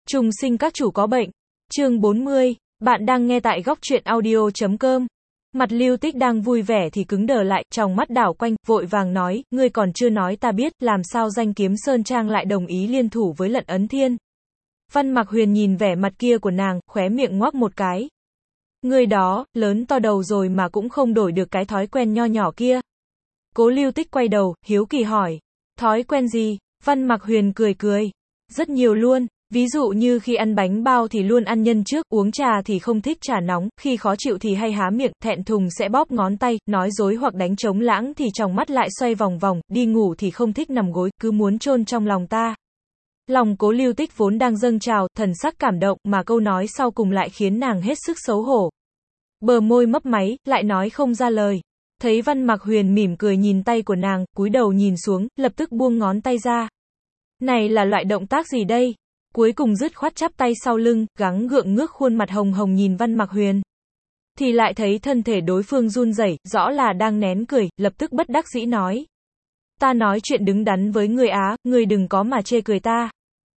Trùng sinh các chủ có bệnh. Chương 40, bạn đang nghe tại góc truyện audio.com. Mặt Lưu Tích đang vui vẻ thì cứng đờ lại, trong mắt đảo quanh, vội vàng nói, ngươi còn chưa nói ta biết, làm sao Danh Kiếm Sơn Trang lại đồng ý liên thủ với Lận Ấn Thiên. Văn Mặc Huyền nhìn vẻ mặt kia của nàng, khóe miệng ngoác một cái. Ngươi đó, lớn to đầu rồi mà cũng không đổi được cái thói quen nho nhỏ kia. Cố Lưu Tích quay đầu, hiếu kỳ hỏi. Thói quen gì? Văn Mặc Huyền cười cười. Rất nhiều luôn. Ví dụ như khi ăn bánh bao thì luôn ăn nhân trước, uống trà thì không thích trà nóng, khi khó chịu thì hay há miệng, thẹn thùng sẽ bóp ngón tay, nói dối hoặc đánh trống lãng thì tròng mắt lại xoay vòng vòng, đi ngủ thì không thích nằm gối, cứ muốn chôn trong lòng ta. Lòng Cố Lưu Tích vốn đang dâng trào, thần sắc cảm động, mà câu nói sau cùng lại khiến nàng hết sức xấu hổ. Bờ môi mấp máy, lại nói không ra lời. Thấy Văn Mặc Huyền mỉm cười nhìn tay của nàng, cúi đầu nhìn xuống, lập tức buông ngón tay ra. Này là loại động tác gì đây? Cuối cùng dứt khoát chắp tay sau lưng, gắng gượng ngước khuôn mặt hồng hồng nhìn Văn Mặc Huyền. Thì lại thấy thân thể đối phương run rẩy, rõ là đang nén cười, lập tức bất đắc dĩ nói. Ta nói chuyện đứng đắn với ngươi á, ngươi đừng có mà chê cười ta.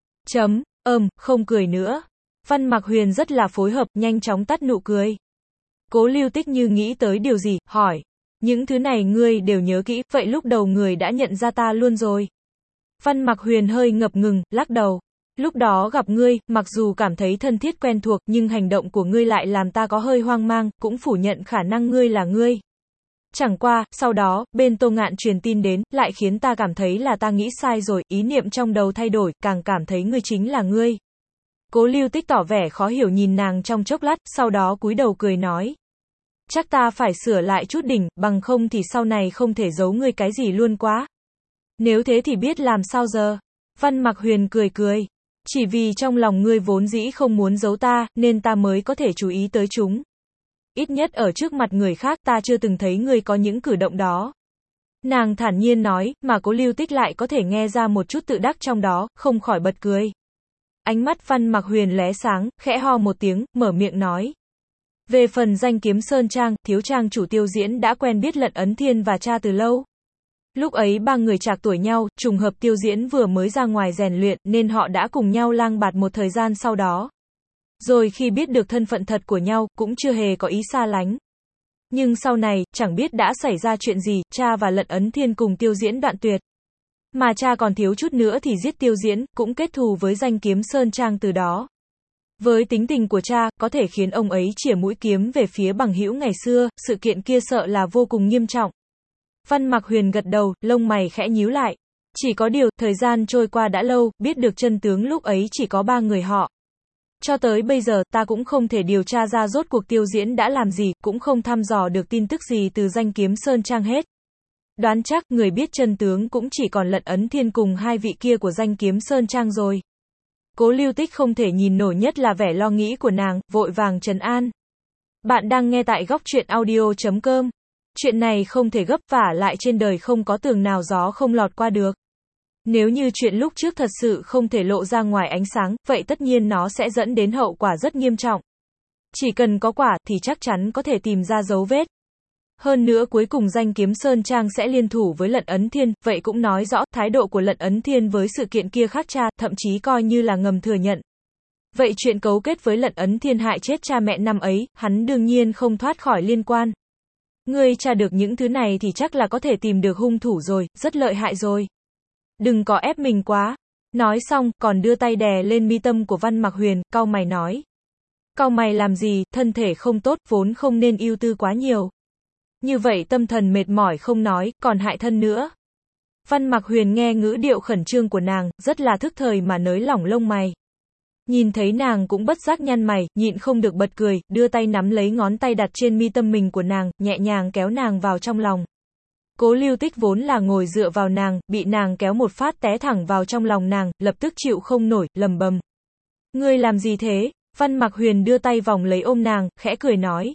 Không cười nữa. Văn Mặc Huyền rất là phối hợp, nhanh chóng tắt nụ cười. Cố Lưu Tích như nghĩ tới điều gì, hỏi. Những thứ này ngươi đều nhớ kỹ, vậy lúc đầu ngươi đã nhận ra ta luôn rồi. Văn Mặc Huyền hơi ngập ngừng, lắc đầu. Lúc đó gặp ngươi, mặc dù cảm thấy thân thiết quen thuộc, nhưng hành động của ngươi lại làm ta có hơi hoang mang, cũng phủ nhận khả năng ngươi là ngươi. Chẳng qua, sau đó, bên Tô Ngạn truyền tin đến, lại khiến ta cảm thấy là ta nghĩ sai rồi, ý niệm trong đầu thay đổi, càng cảm thấy ngươi chính là ngươi. Cố Lưu Tích tỏ vẻ khó hiểu nhìn nàng trong chốc lát, sau đó cúi đầu cười nói. Chắc ta phải sửa lại chút đỉnh, bằng không thì sau này không thể giấu ngươi cái gì luôn quá. Nếu thế thì biết làm sao giờ? Văn Mặc Huyền cười cười. Chỉ vì trong lòng ngươi vốn dĩ không muốn giấu ta, nên ta mới có thể chú ý tới chúng. Ít nhất ở trước mặt người khác ta chưa từng thấy ngươi có những cử động đó. Nàng thản nhiên nói, mà Cố Lưu Tích lại có thể nghe ra một chút tự đắc trong đó, không khỏi bật cười. Ánh mắt Văn Mặc Huyền lóe sáng, khẽ ho một tiếng, mở miệng nói. Về phần Danh Kiếm Sơn Trang, thiếu trang chủ Tiêu Diễn đã quen biết Lận Ấn Thiên và cha từ lâu. Lúc ấy ba người trạc tuổi nhau, trùng hợp Tiêu Diễn vừa mới ra ngoài rèn luyện, nên họ đã cùng nhau lang bạt một thời gian sau đó. Rồi khi biết được thân phận thật của nhau, cũng chưa hề có ý xa lánh. Nhưng sau này, chẳng biết đã xảy ra chuyện gì, cha và Lận Ấn Thiên cùng Tiêu Diễn đoạn tuyệt. Mà cha còn thiếu chút nữa thì giết Tiêu Diễn, cũng kết thù với Danh Kiếm Sơn Trang từ đó. Với tính tình của cha, có thể khiến ông ấy chĩa mũi kiếm về phía bằng hữu ngày xưa, sự kiện kia sợ là vô cùng nghiêm trọng. Văn Mặc Huyền gật đầu, lông mày khẽ nhíu lại. Chỉ có điều, thời gian trôi qua đã lâu, biết được chân tướng lúc ấy chỉ có ba người họ. Cho tới bây giờ, ta cũng không thể điều tra ra rốt cuộc Tiêu Diễn đã làm gì, cũng không thăm dò được tin tức gì từ Danh Kiếm Sơn Trang hết. Đoán chắc, người biết chân tướng cũng chỉ còn Lận Ấn Thiên cùng hai vị kia của Danh Kiếm Sơn Trang rồi. Cố Lưu Tích không thể nhìn nổi, nhất là vẻ lo nghĩ của nàng, vội vàng trấn an. Bạn đang nghe tại góc truyện audio.com. Chuyện này không thể gấp, vả lại trên đời không có tường nào gió không lọt qua được. Nếu như chuyện lúc trước thật sự không thể lộ ra ngoài ánh sáng, vậy tất nhiên nó sẽ dẫn đến hậu quả rất nghiêm trọng. Chỉ cần có quả, thì chắc chắn có thể tìm ra dấu vết. Hơn nữa cuối cùng Danh Kiếm Sơn Trang sẽ liên thủ với Lận Ấn Thiên, vậy cũng nói rõ, thái độ của Lận Ấn Thiên với sự kiện kia khác cha, thậm chí coi như là ngầm thừa nhận. Vậy chuyện cấu kết với Lận Ấn Thiên hại chết cha mẹ năm ấy, hắn đương nhiên không thoát khỏi liên quan. Ngươi tra được những thứ này thì chắc là có thể tìm được hung thủ rồi, rất lợi hại rồi. Đừng có ép mình quá. Nói xong, còn đưa tay đè lên mi tâm của Văn Mặc Huyền, cau mày nói. Cau mày làm gì, thân thể không tốt, vốn không nên ưu tư quá nhiều. Như vậy tâm thần mệt mỏi không nói, còn hại thân nữa. Văn Mặc Huyền nghe ngữ điệu khẩn trương của nàng, rất là thức thời mà nới lỏng lông mày. Nhìn thấy nàng cũng bất giác nhăn mày, nhịn không được bật cười, đưa tay nắm lấy ngón tay đặt trên mi tâm mình của nàng, nhẹ nhàng kéo nàng vào trong lòng. Cố Lưu Tích vốn là ngồi dựa vào nàng, bị nàng kéo một phát té thẳng vào trong lòng nàng, lập tức chịu không nổi, lầm bầm. Ngươi làm gì thế? Văn Mặc Huyền đưa tay vòng lấy ôm nàng, khẽ cười nói.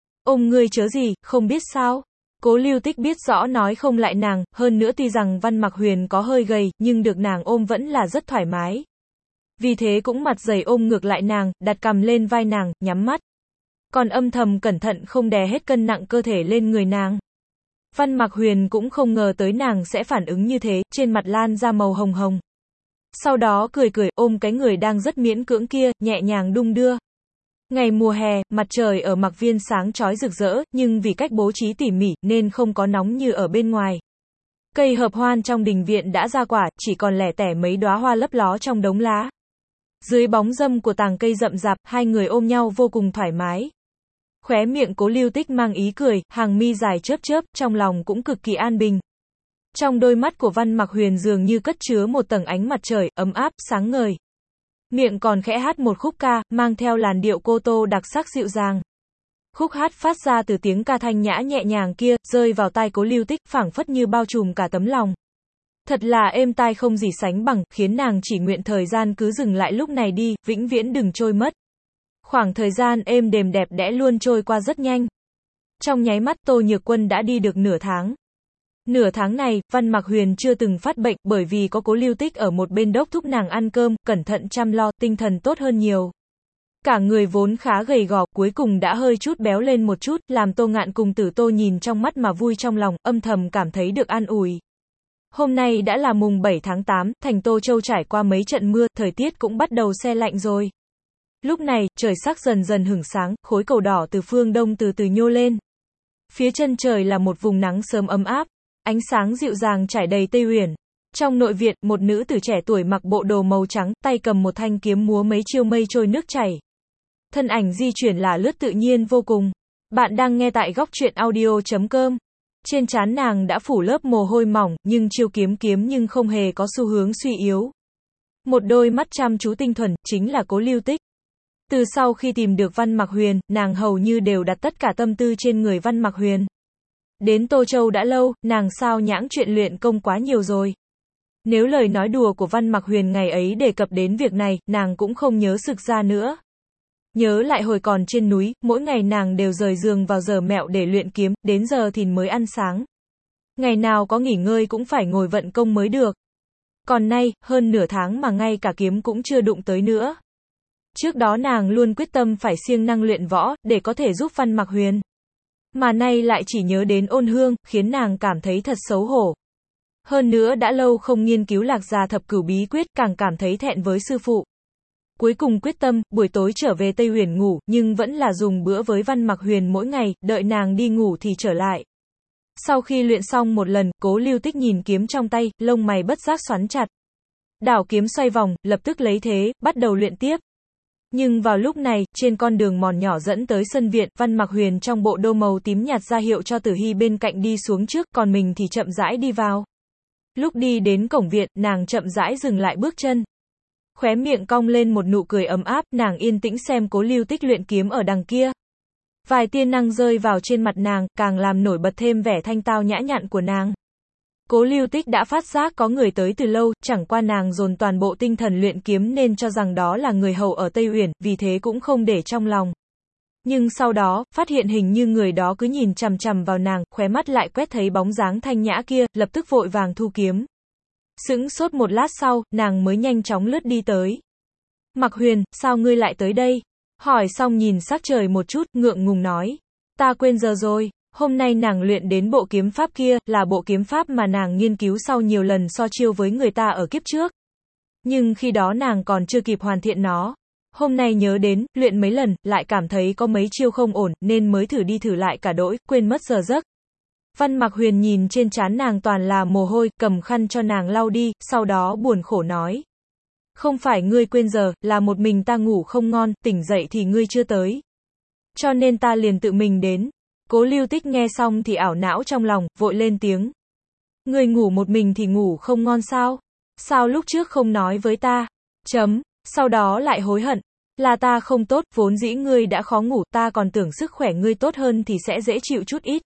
Ôm ngươi chớ gì, không biết sao? Cố Lưu Tích biết rõ nói không lại nàng, hơn nữa tuy rằng Văn Mặc Huyền có hơi gầy, nhưng được nàng ôm vẫn là rất thoải mái. Vì thế cũng mặt dày ôm ngược lại nàng, đặt cằm lên vai nàng, nhắm mắt. Còn âm thầm cẩn thận không đè hết cân nặng cơ thể lên người nàng. Văn Mặc Huyền cũng không ngờ tới nàng sẽ phản ứng như thế, trên mặt lan ra màu hồng hồng. Sau đó cười cười, ôm cái người đang rất miễn cưỡng kia, nhẹ nhàng đung đưa. Ngày mùa hè, mặt trời ở Mạc Viên sáng chói rực rỡ, nhưng vì cách bố trí tỉ mỉ, nên không có nóng như ở bên ngoài. Cây hợp hoan trong đình viện đã ra quả, chỉ còn lẻ tẻ mấy đóa hoa lấp ló trong đống lá. Dưới bóng râm của tàng cây rậm rạp, hai người ôm nhau vô cùng thoải mái. Khóe miệng Cố Lưu Tích mang ý cười, hàng mi dài chớp chớp, trong lòng cũng cực kỳ an bình. Trong đôi mắt của Văn Mặc Huyền dường như cất chứa một tầng ánh mặt trời, ấm áp, sáng ngời. Miệng còn khẽ hát một khúc ca, mang theo làn điệu cô tô đặc sắc dịu dàng. Khúc hát phát ra từ tiếng ca thanh nhã nhẹ nhàng kia, rơi vào tai Cố Lưu Tích, phảng phất như bao trùm cả tấm lòng. Thật là êm tai không gì sánh bằng, khiến nàng chỉ nguyện thời gian cứ dừng lại lúc này đi, vĩnh viễn đừng trôi mất. Khoảng thời gian êm đềm đẹp đẽ luôn trôi qua rất nhanh. Trong nháy mắt Tô Nhược Quân đã đi được nửa tháng. Nửa tháng này, Văn Mặc Huyền chưa từng phát bệnh, bởi vì có Cố Lưu Tích ở một bên đốc thúc nàng ăn cơm, cẩn thận chăm lo, tinh thần tốt hơn nhiều. Cả người vốn khá gầy gò, cuối cùng đã hơi chút béo lên một chút, làm Tô Ngạn cùng Tử Tô nhìn trong mắt mà vui trong lòng, âm thầm cảm thấy được an ủi. Hôm nay đã là mùng 7 tháng 8, thành Tô Châu trải qua mấy trận mưa, thời tiết cũng bắt đầu se lạnh rồi. Lúc này, trời sắc dần dần hửng sáng, khối cầu đỏ từ phương đông từ từ nhô lên. Phía chân trời là một vùng nắng sớm ấm áp, ánh sáng dịu dàng trải đầy Tây Uyển. Trong nội viện, một nữ tử trẻ tuổi mặc bộ đồ màu trắng, tay cầm một thanh kiếm múa mấy chiêu mây trôi nước chảy. Thân ảnh di chuyển là lướt tự nhiên vô cùng. Bạn đang nghe tại góc truyện audio.com. Trên trán nàng đã phủ lớp mồ hôi mỏng, nhưng chiêu kiếm nhưng không hề có xu hướng suy yếu. Một đôi mắt chăm chú tinh thuần, chính là Cố Lưu Tích. Từ sau khi tìm được Văn Mặc Huyền, nàng hầu như đều đặt tất cả tâm tư trên người Văn Mặc Huyền. Đến Tô Châu đã lâu, nàng sao nhãng chuyện luyện công quá nhiều rồi. Nếu lời nói đùa của Văn Mặc Huyền ngày ấy đề cập đến việc này, nàng cũng không nhớ sực ra nữa. Nhớ lại hồi còn trên núi, mỗi ngày nàng đều rời giường vào giờ mẹo để luyện kiếm, đến giờ thìn mới ăn sáng. Ngày nào có nghỉ ngơi cũng phải ngồi vận công mới được. Còn nay, hơn nửa tháng mà ngay cả kiếm cũng chưa đụng tới nữa. Trước đó nàng luôn quyết tâm phải siêng năng luyện võ, để có thể giúp Văn Mặc Huyền. Mà nay lại chỉ nhớ đến Ôn Hương, khiến nàng cảm thấy thật xấu hổ. Hơn nữa đã lâu không nghiên cứu Lạc Gia Thập Cửu Bí Quyết, càng cảm thấy thẹn với sư phụ. Cuối cùng quyết tâm, buổi tối trở về Tây Uyển ngủ, nhưng vẫn là dùng bữa với Văn Mặc Huyền mỗi ngày, đợi nàng đi ngủ thì trở lại. Sau khi luyện xong một lần, Cố Lưu Tích nhìn kiếm trong tay, lông mày bất giác xoắn chặt. Đảo kiếm xoay vòng, lập tức lấy thế, bắt đầu luyện tiếp. Nhưng vào lúc này, trên con đường mòn nhỏ dẫn tới sân viện, Văn Mặc Huyền trong bộ đồ màu tím nhạt ra hiệu cho Tử Hy bên cạnh đi xuống trước, còn mình thì chậm rãi đi vào. Lúc đi đến cổng viện, nàng chậm rãi dừng lại bước chân. Khóe miệng cong lên một nụ cười ấm áp, nàng yên tĩnh xem Cố Lưu Tích luyện kiếm ở đằng kia. Vài tia năng rơi vào trên mặt nàng, càng làm nổi bật thêm vẻ thanh tao nhã nhặn của nàng. Cố Lưu Tích đã phát giác có người tới từ lâu, chẳng qua nàng dồn toàn bộ tinh thần luyện kiếm nên cho rằng đó là người hầu ở Tây Uyển, vì thế cũng không để trong lòng. Nhưng sau đó, phát hiện hình như người đó cứ nhìn chằm chằm vào nàng, khóe mắt lại quét thấy bóng dáng thanh nhã kia, lập tức vội vàng thu kiếm. Sững sốt một lát sau, nàng mới nhanh chóng lướt đi tới. Mặc Huyền, sao ngươi lại tới đây? Hỏi xong nhìn sắc trời một chút, ngượng ngùng nói. Ta quên giờ rồi. Hôm nay nàng luyện đến bộ kiếm pháp kia, là bộ kiếm pháp mà nàng nghiên cứu sau nhiều lần so chiêu với người ta ở kiếp trước. Nhưng khi đó nàng còn chưa kịp hoàn thiện nó. Hôm nay nhớ đến, luyện mấy lần, lại cảm thấy có mấy chiêu không ổn, nên mới thử đi thử lại cả đỗi, quên mất giờ giấc. Văn Mặc Huyền nhìn trên trán nàng toàn là mồ hôi, cầm khăn cho nàng lau đi, sau đó buồn khổ nói. Không phải ngươi quên giờ, là một mình ta ngủ không ngon, tỉnh dậy thì ngươi chưa tới. Cho nên ta liền tự mình đến. Cố Lưu Tích nghe xong thì ảo não trong lòng, vội lên tiếng. Ngươi ngủ một mình thì ngủ không ngon sao? Sao lúc trước không nói với ta? Sau đó lại hối hận. Là ta không tốt, vốn dĩ ngươi đã khó ngủ, ta còn tưởng sức khỏe ngươi tốt hơn thì sẽ dễ chịu chút ít.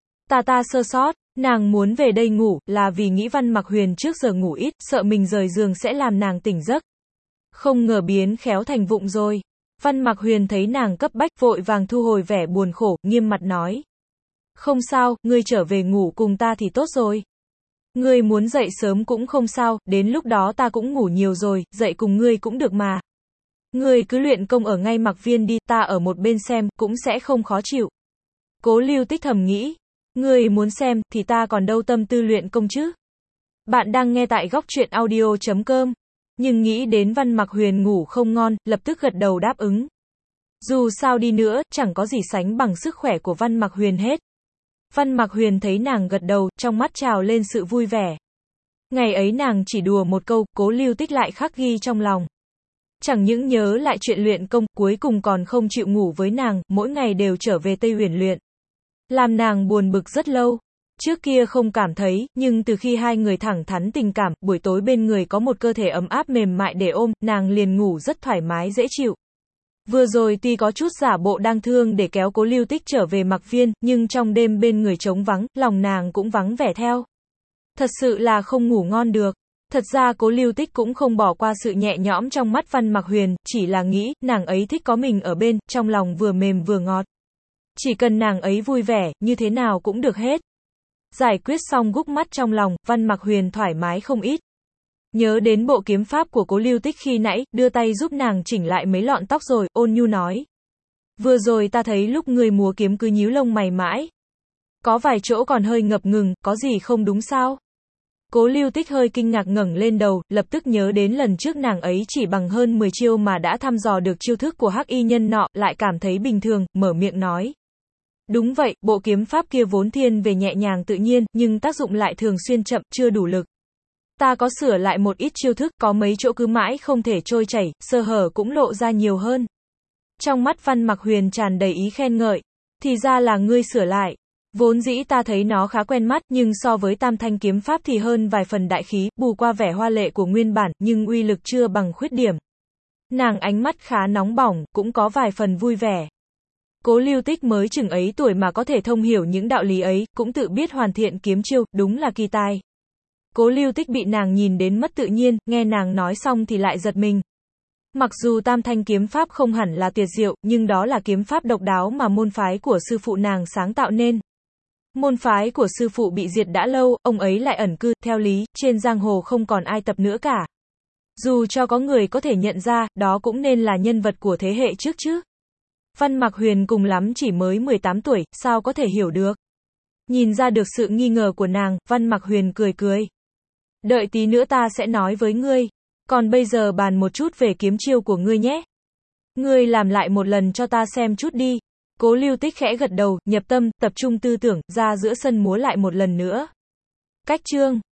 Ta sơ sót, nàng muốn về đây ngủ, là vì nghĩ Văn Mặc Huyền trước giờ ngủ ít, sợ mình rời giường sẽ làm nàng tỉnh giấc. Không ngờ biến khéo thành vụng rồi. Văn Mặc Huyền thấy nàng cấp bách, vội vàng thu hồi vẻ buồn khổ, nghiêm mặt nói. Không sao, ngươi trở về ngủ cùng ta thì tốt rồi. Ngươi muốn dậy sớm cũng không sao, đến lúc đó ta cũng ngủ nhiều rồi, dậy cùng ngươi cũng được mà. Ngươi cứ luyện công ở ngay Mặc Viên đi, ta ở một bên xem, cũng sẽ không khó chịu. Cố Lưu Tích thầm nghĩ. Ngươi muốn xem, thì ta còn đâu tâm tư luyện công chứ. Bạn đang nghe tại góc truyện audio.com. nhưng nghĩ đến Văn Mặc Huyền ngủ không ngon, lập tức gật đầu đáp ứng. Dù sao đi nữa, chẳng có gì sánh bằng sức khỏe của Văn Mặc Huyền hết. Văn Mặc Huyền thấy nàng gật đầu, trong mắt trào lên sự vui vẻ. Ngày ấy nàng chỉ đùa một câu, Cố Lưu Tích lại khắc ghi trong lòng. Chẳng những nhớ lại chuyện luyện công, cuối cùng còn không chịu ngủ với nàng, mỗi ngày đều trở về Tây Huyền luyện. Làm nàng buồn bực rất lâu. Trước kia không cảm thấy, nhưng từ khi hai người thẳng thắn tình cảm, buổi tối bên người có một cơ thể ấm áp mềm mại để ôm, nàng liền ngủ rất thoải mái dễ chịu. Vừa rồi tuy có chút giả bộ đang thương để kéo Cố Lưu Tích trở về Mặc Viên, nhưng trong đêm bên người trống vắng, lòng nàng cũng vắng vẻ theo. Thật sự là không ngủ ngon được. Thật ra Cố Lưu Tích cũng không bỏ qua sự nhẹ nhõm trong mắt Văn Mặc Huyền, chỉ là nghĩ, nàng ấy thích có mình ở bên, trong lòng vừa mềm vừa ngọt. Chỉ cần nàng ấy vui vẻ, như thế nào cũng được hết. Giải quyết xong gúc mắt trong lòng, Văn Mặc Huyền thoải mái không ít. Nhớ đến bộ kiếm pháp của Cố Lưu Tích khi nãy, đưa tay giúp nàng chỉnh lại mấy lọn tóc rồi, ôn nhu nói. Vừa rồi ta thấy lúc người múa kiếm cứ nhíu lông mày mãi. Có vài chỗ còn hơi ngập ngừng, có gì không đúng sao? Cố Lưu Tích hơi kinh ngạc ngẩng lên đầu, lập tức nhớ đến lần trước nàng ấy chỉ bằng hơn 10 chiêu mà đã thăm dò được chiêu thức của hắc y nhân nọ, lại cảm thấy bình thường, mở miệng nói. Đúng vậy, bộ kiếm pháp kia vốn thiên về nhẹ nhàng tự nhiên, nhưng tác dụng lại thường xuyên chậm, chưa đủ lực. Ta có sửa lại một ít chiêu thức, có mấy chỗ cứ mãi không thể trôi chảy, sơ hở cũng lộ ra nhiều hơn. Trong mắt Văn Mặc Huyền tràn đầy ý khen ngợi. Thì ra là ngươi sửa lại. Vốn dĩ ta thấy nó khá quen mắt, nhưng so với Tam Thanh kiếm pháp thì hơn vài phần đại khí, bù qua vẻ hoa lệ của nguyên bản, nhưng uy lực chưa bằng khuyết điểm. Nàng ánh mắt khá nóng bỏng, cũng có vài phần vui vẻ. Cố Lưu Tích mới chừng ấy tuổi mà có thể thông hiểu những đạo lý ấy, cũng tự biết hoàn thiện kiếm chiêu, đúng là kỳ tài. Cố Lưu Tích bị nàng nhìn đến mất tự nhiên, nghe nàng nói xong thì lại giật mình. Mặc dù Tam Thanh kiếm pháp không hẳn là tuyệt diệu, nhưng đó là kiếm pháp độc đáo mà môn phái của sư phụ nàng sáng tạo nên. Môn phái của sư phụ bị diệt đã lâu, ông ấy lại ẩn cư, theo lý, trên giang hồ không còn ai tập nữa cả. Dù cho có người có thể nhận ra, đó cũng nên là nhân vật của thế hệ trước chứ. Văn Mặc Huyền cùng lắm chỉ mới 18 tuổi, sao có thể hiểu được. Nhìn ra được sự nghi ngờ của nàng, Văn Mặc Huyền cười cười. Đợi tí nữa ta sẽ nói với ngươi. Còn bây giờ bàn một chút về kiếm chiêu của ngươi nhé. Ngươi làm lại một lần cho ta xem chút đi. Cố Lưu Tích khẽ gật đầu, nhập tâm, tập trung tư tưởng, ra giữa sân múa lại một lần nữa. Cách chương